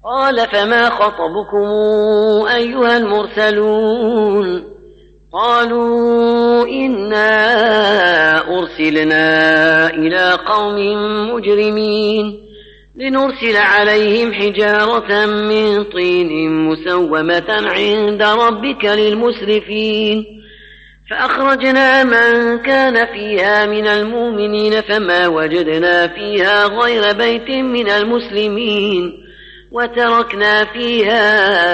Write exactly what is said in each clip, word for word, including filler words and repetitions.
قال فما خطبكم أيها المرسلون قالوا إنا أرسلنا إلى قوم مجرمين لنرسل عليهم حجارة من طين مسومة عند ربك للمسرفين فأخرجنا من كان فيها من المؤمنين فما وجدنا فيها غير بيت من المسلمين وتركنا فيها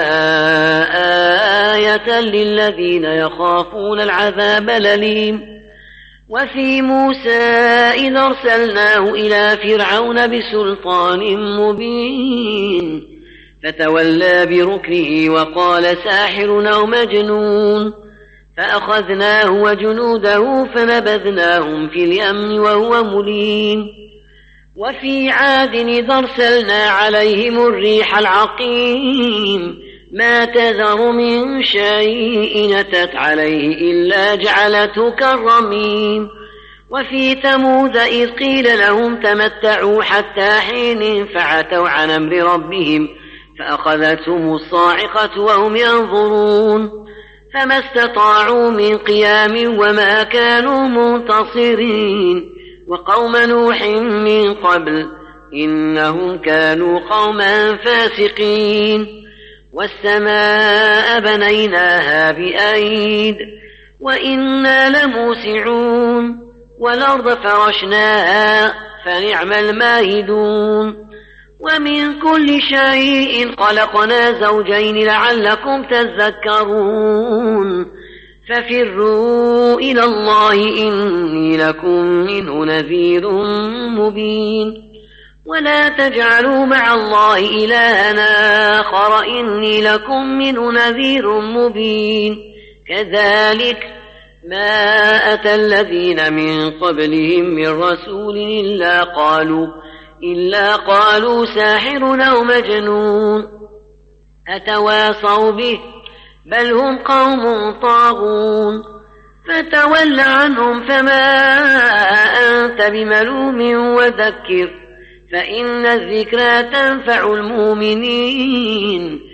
آية للذين يخافون العذاب الأليم. وفي موسى إذ أرسلناه إلى فرعون بسلطان مبين فتولى بركنه وقال ساحر أو مجنون فأخذناه وجنوده فنبذناهم في اليم وهو مليم. وفي عاد إذ أرسلنا عليهم الريح العقيم ما تذر من شيء أتت عليه إلا جعلته كالرميم. وفي ثمود إذ قيل لهم تمتعوا حتى حين فعتوا عن أمر ربهم فأخذتهم الصاعقة وهم ينظرون فما استطاعوا من قيام وما كانوا منتصرين. وقوم نوح من قبل إنهم كانوا قوما فاسقين. والسماء بنيناها بأيد وإنا لموسعون والأرض فرشناها فنعم الماهدون. ومن كل شيء خلقنا زوجين لعلكم تذكرون ففروا إلى الله إني لكم منه نذير مبين. ولا تجعلوا مع الله إلها آخر إني لكم منه نذير مبين. كذلك ما أتى الذين من قبلهم من رسول إلا قالوا إلا قالوا ساحر أو مجنون أتواصوا به بل هم قوم طاغون. فتول عنهم فما أنت بملوم وذكر فإن الذكرى تنفع المؤمنين.